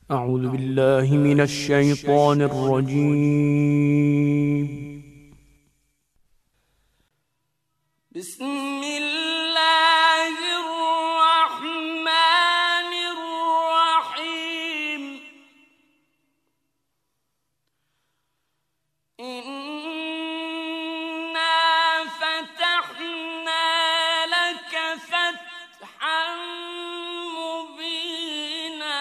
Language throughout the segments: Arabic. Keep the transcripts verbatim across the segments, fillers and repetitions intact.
أعوذ بالله من الشيطان الرجيم. بسم الله الرحمن الرحيم. إنا فتحنا لك فتحا مبينا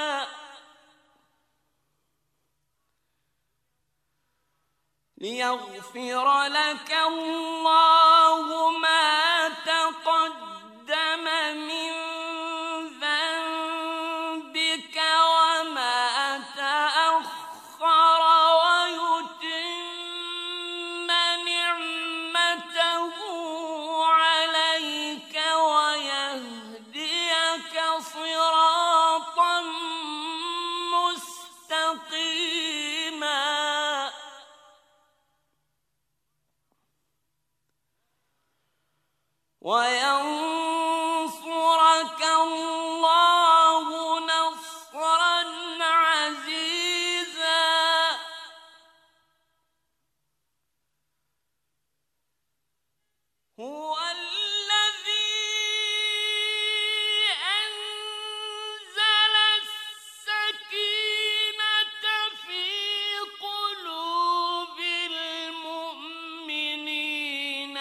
ليغفر لك الله ما تقدم من ذنبك وما تأخر ويتم نعمته عليك ويهديك صراطا مستقيما وينصرك الله نصرا عزيزا. هو الذي أنزل السكينة في قلوب المؤمنين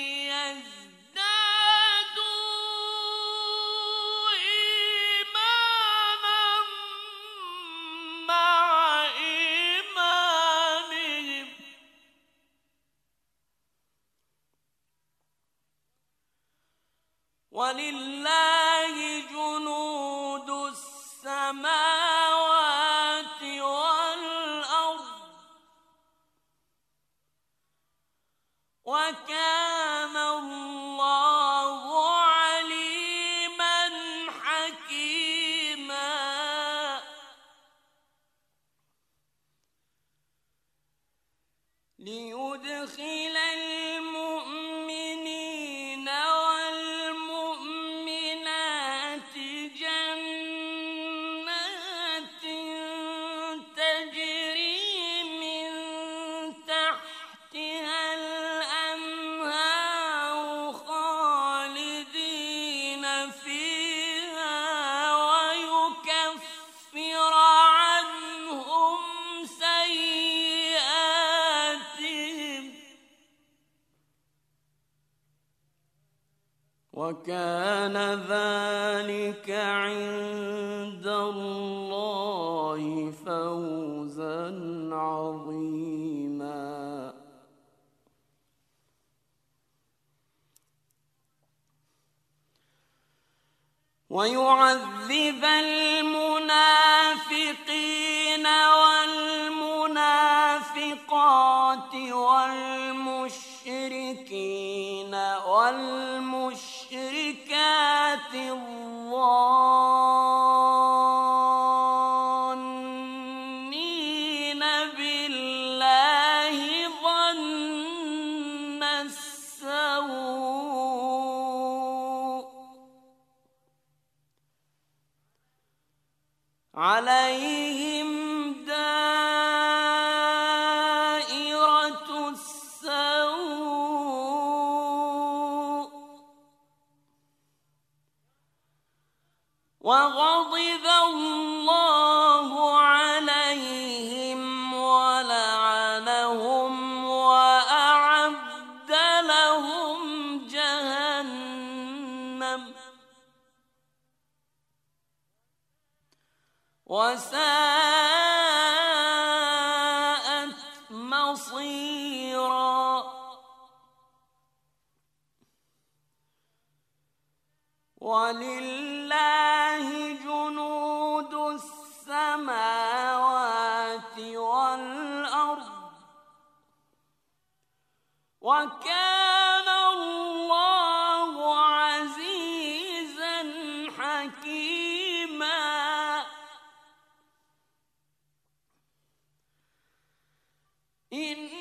ليزدادوا إيمانا مع إيمانهم ولله جنود السماوات والأرض وكان الله عليما حكيما. ليدخل المؤمنين والمؤمنات جنات تجري من تحتها الأنهار خالدين فيها ويكفر عنهم سيئاتهم وكان ذلك عند الله فوزا عظيما. ويعذب المنافقين والمنافقات والمشركين والمشركات الظانين بالله ظن السوء عليهم دائرة السوء وغضب الله عليهم ولعنهم وأعد لهم جهنم وساءت مصيرا. ولله جنود السماوات والأرض وكان الله عزيزا حكيما. إنا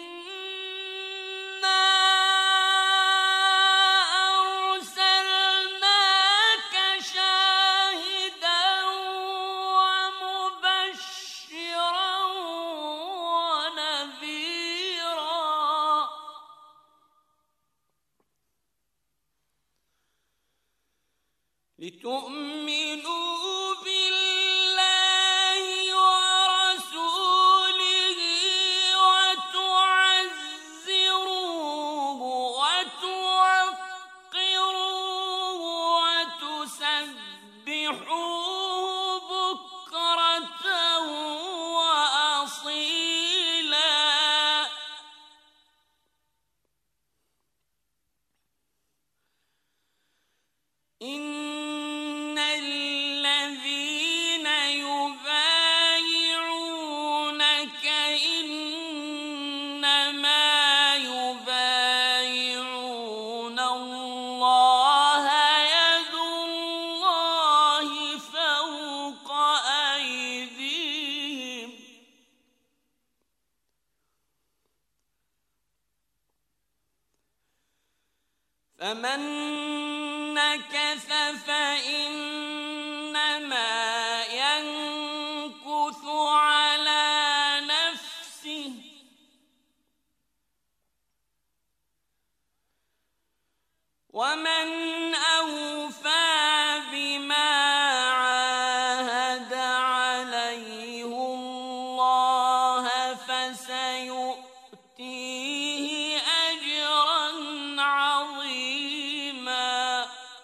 أرسلناك شاهدا ومبشرا لتؤمنوا بالله ورسوله وتعزروه وتوقروه وتسبحوه بكرة وأصيلا. إن الذين يبايعونك إنما يبايعون الله يد الله فوق أيديهم. فمن نكث فإنما ينكث على نفسه ومن أوفى بما عاهد عليه الله فسيؤتيه أجرا عظيما.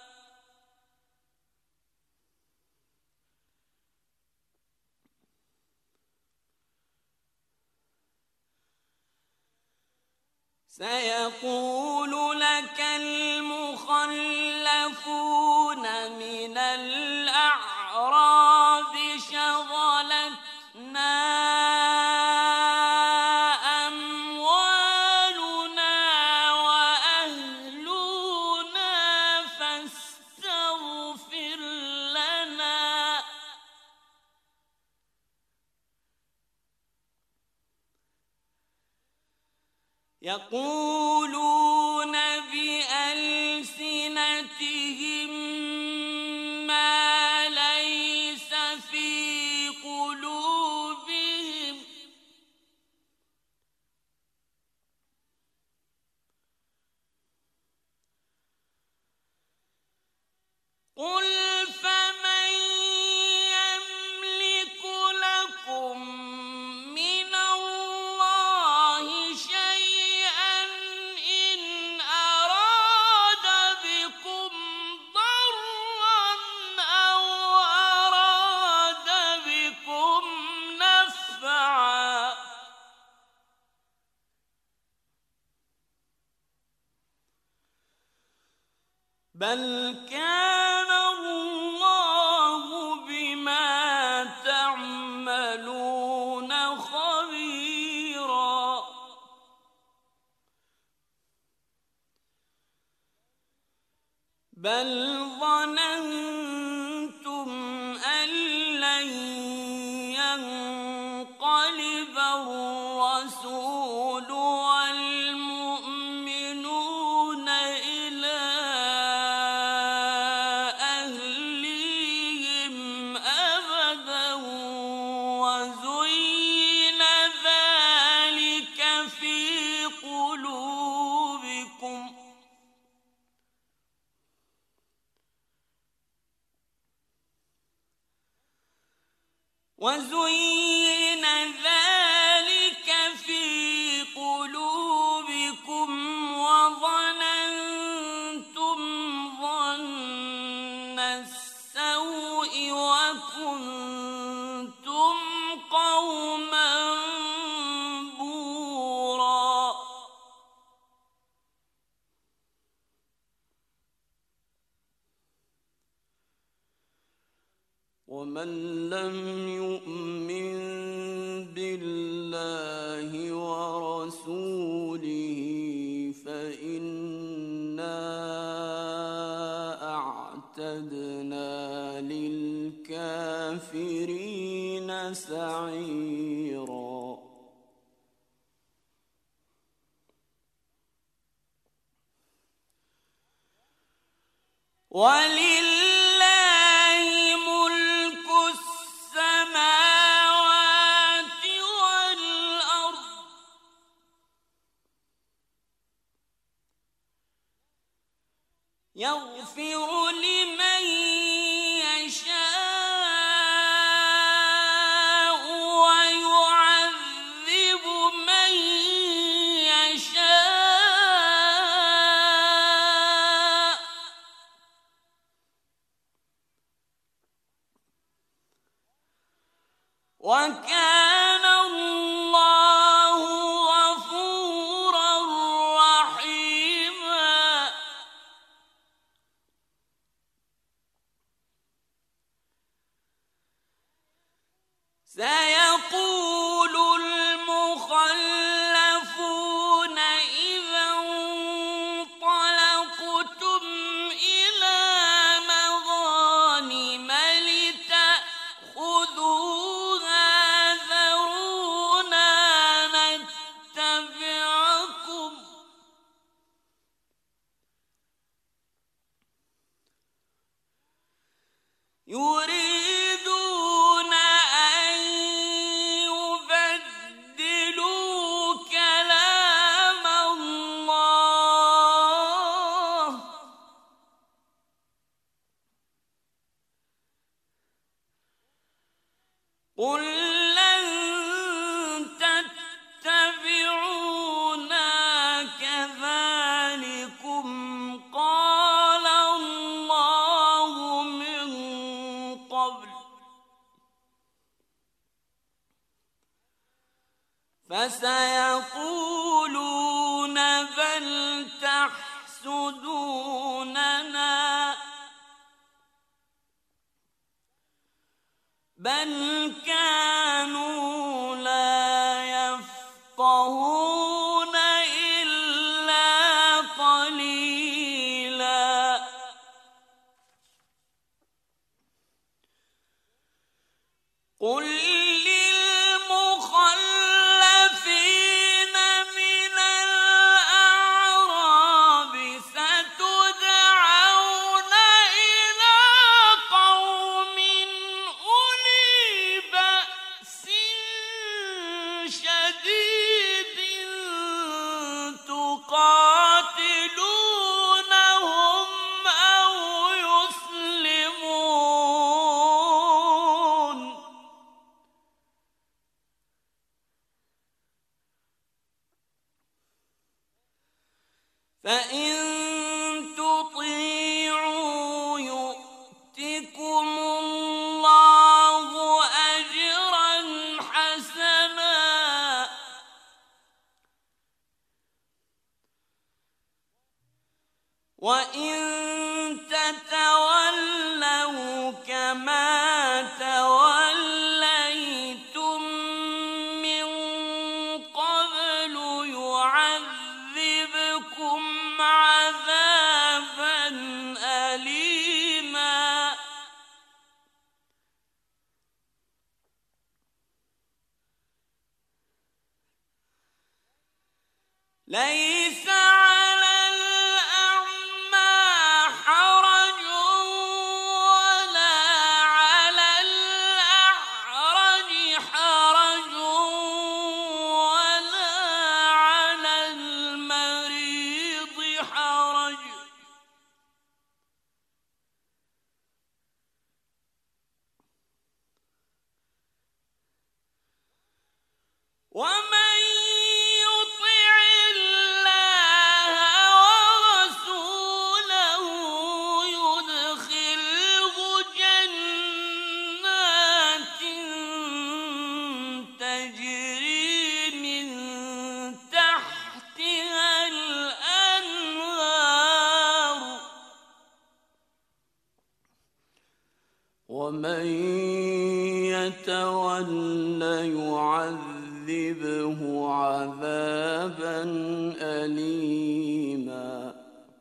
سيقول لك المخلفون من الأعراب شغلتنا أموالنا وأهلنا فاستغفر لنا. يقولون بألسنتهم ما ليس في قلوبهم قل فمن يملك لكم من الله شيئا إن أراد بكم ضرا أو أراد بكم نفعا بل كان الله بما تعملون خبيرا. بل ظننتم أن لن ينقلب الرسول والمؤمنون إلى أهليهم أبدا وزين ذلك في قلوبكم وزين ذلك في قلوبكم وظننتم ظن السوء وكنتم قوما بورا. ومن لم يؤمن بالله ورسوله فإنا أعتدنا للكافرين سعيرا. ولله ملك السماوات والأرض يغفر لمن وكان الله غفورا رحيما. سيقول المخلفون إذا انطلقتم إلى مغانم لتأخذوها ذرونا نتبعكم يريدون أن يبدلوا كلام الله قل لن تتبعونا كذلكم قال الله من قبل فسيقولون بل تحسدوننا بل كانوا لا يفقهون إلا قليلا. قل للمخلفين من الأعراب ستدعون إلى قوم أولي بأس شديد تقاتلونهم أو يسلمون فإن تطيعوا يؤتكم الله أجرا حسنا وإن تتولوا كما توليتم من قبل يعذبكم عذابا أليما. ليس على الأعمى حرج ولا على الأعرج حرج ولا على المريض حرج ومن يطع الله ورسوله يدخله جنات تجري من تحتها الأنهار ومن يتول يعذبه عذابا أليما.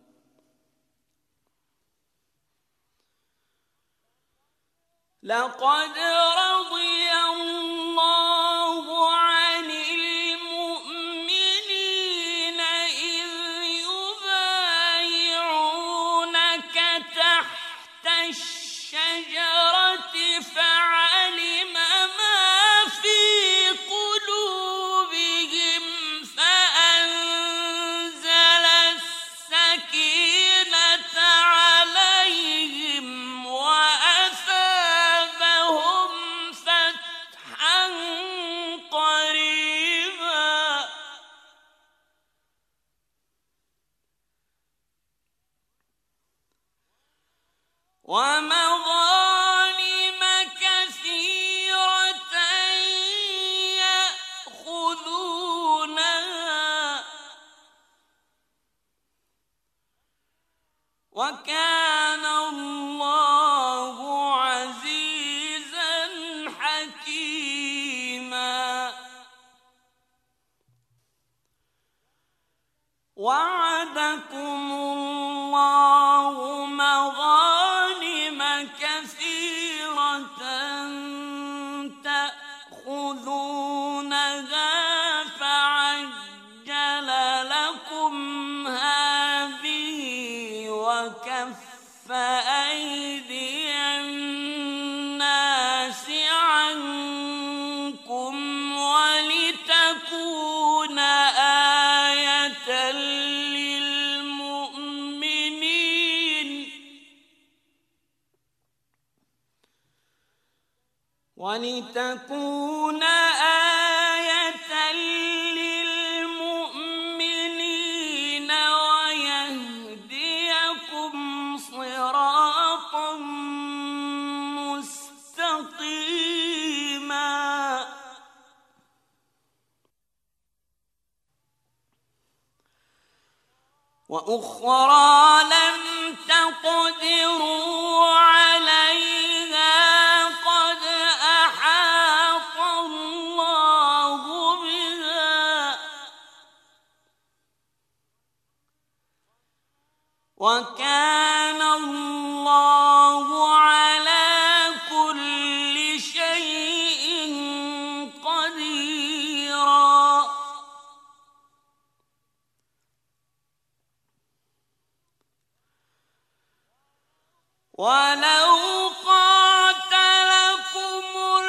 لقد رضي الله عن المؤمنين إذ يبايعونك تحت الشجرة فعلم ما في قلوبهم فأنزل السكينة عليهم وأثابهم فتحا وكان الله عزيزا حكيما وعدكم الله مغانم كثيرة تأخذونها فعجل لكم هذه وكف أيدي الناس عنكم ولتكون آية للمؤمنين ولتكون آية للمؤمنين ويهديكم صراطا مستقيما وأخرى لم تقدروا عليها قد أحاط الله بها وكان الله على كل شيء قديرا ولو قاتلكم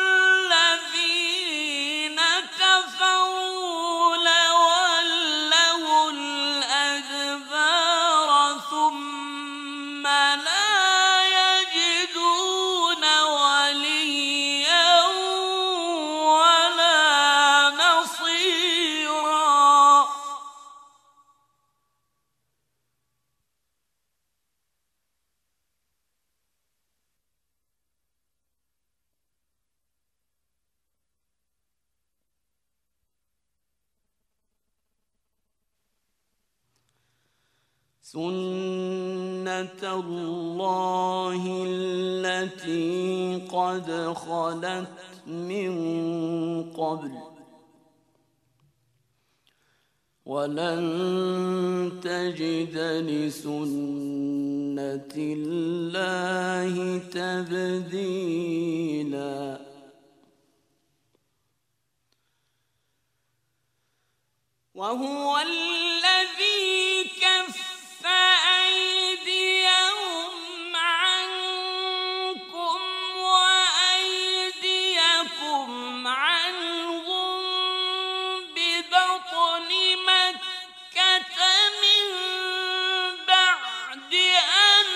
الذين كفروا لولوا الأدبار ثم لا يجدون وليا ولا نصيرا سنة الله التي قد خلت من قبل ولن تجد لسنة الله تبديلا وهو الذي كف أيديهم عنكم وأيديكم عنهم ببطن مكة من بعد أن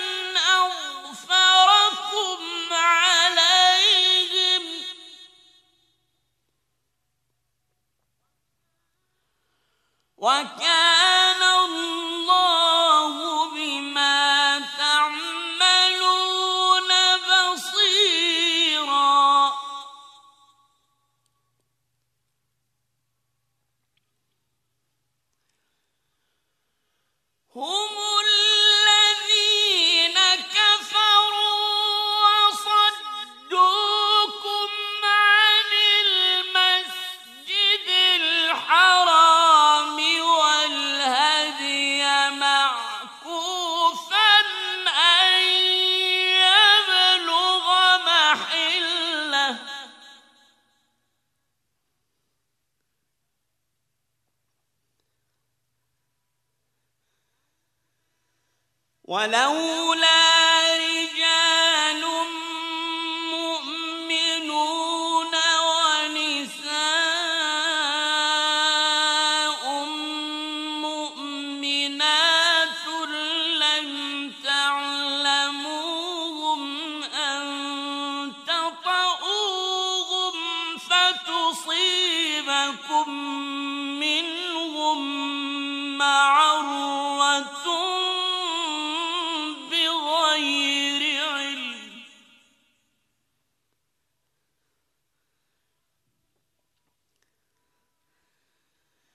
أظفركم عليهم وكان الله بما تعملون بصيرا هم الذين كفروا وصدوكم عن المسجد الحرام والهدي معكوفا أن يبلغ محله ولولا رجال مؤمنون ونساء مؤمنات لم تعلموهم أن تطؤوهم فتصيبكم منهم معرة بغير علم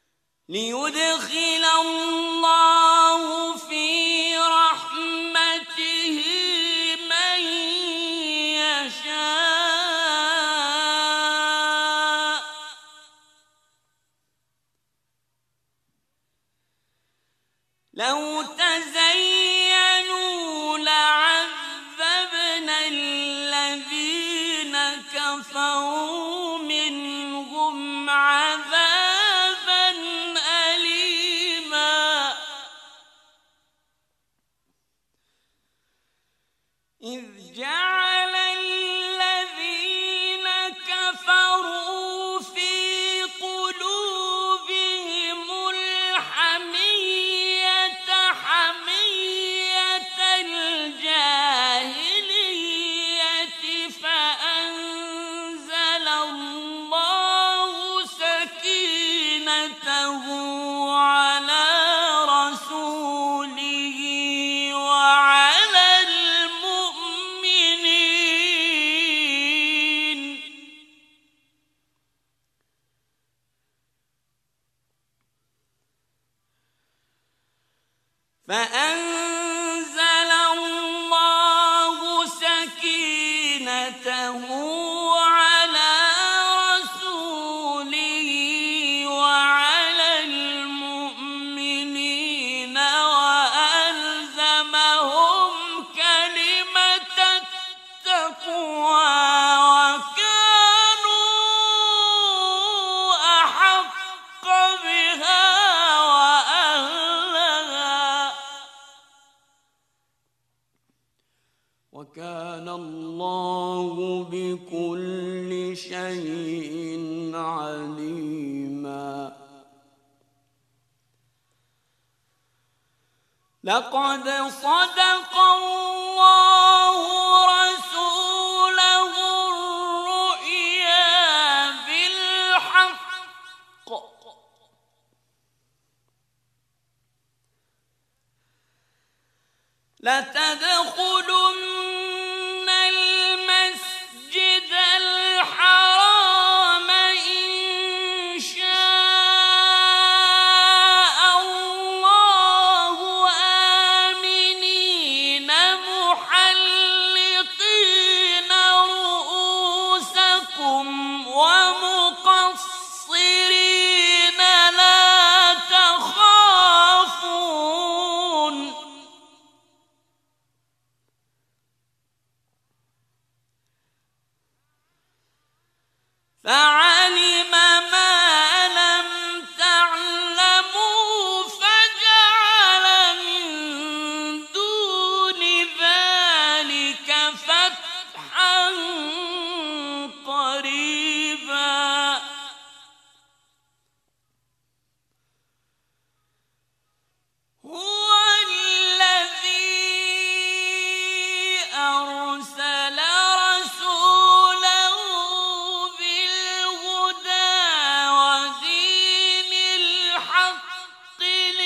ليدخل الله في رحمته لو تزينوا لعذبنا الذين كفروا منهم عذابا أليما إذ جعل الذين كفروا في قلوبهم الحمية حمية الجاهلية فأنزل الله سكينته على رسوله وعلى المؤمنين فأنزل الله سكينته على رسوله وعلى المؤمنين وألزمهم كلمة التقوى وكانوا أحق بها وأهلها وكان الله بكل شيء عليما لقد صدق الله رسوله الرؤيا بالحق لتدخلن المسجد الحرام إن شاء الله آمنين محلقين رؤوسكم ومقصرين لا تخافون فعلم ما لم تعلموا فجعل من دون ذلك فتحا قريبا هو الذي أرسل رسوله بالهدى ودين الحق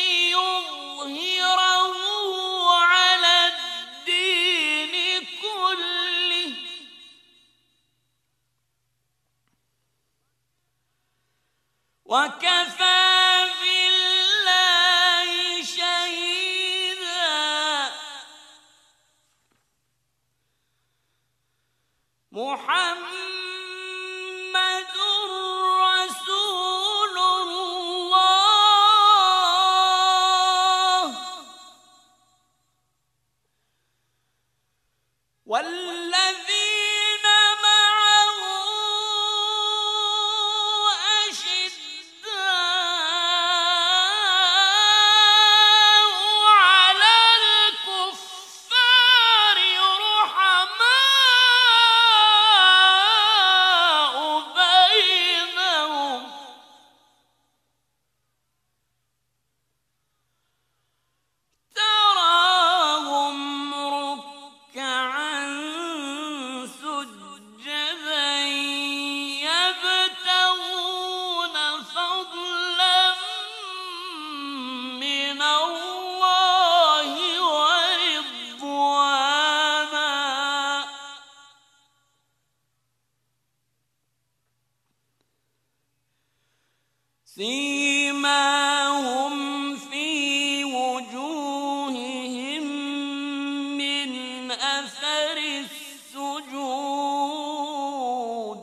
ليظهره على الدين كله وكفى بالله شهيدا محمد رسول الله والذين معه أشداء على الكفار رحماء بينهم تراهم ركعا سجدا يبتغون فضلا من الله ورضوانا سيماهم في وجوههم من أثر السجود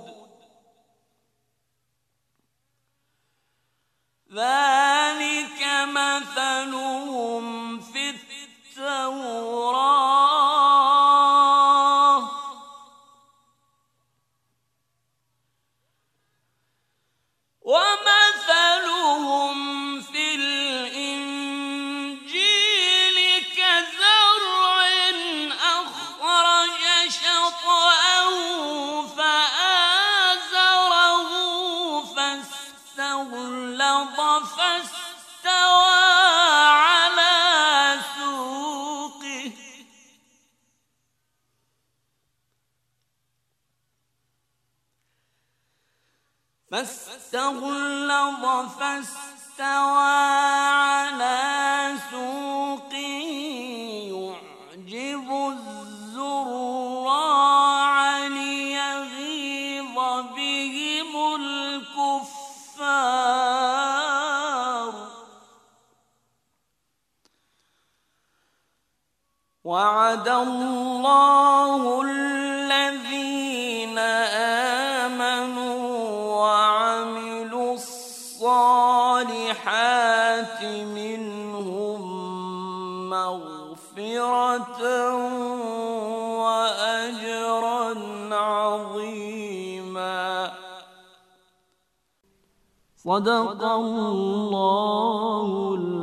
ذلك مثلهم فاستوى على سوقه فاستغلظ فاستوى على سوقه يعجب الزراع ليغيظ بهم الكفار وعد الله الذين آمنوا وعملوا الصالحات منهم مغفرة وأجرا عظيما. صدق الله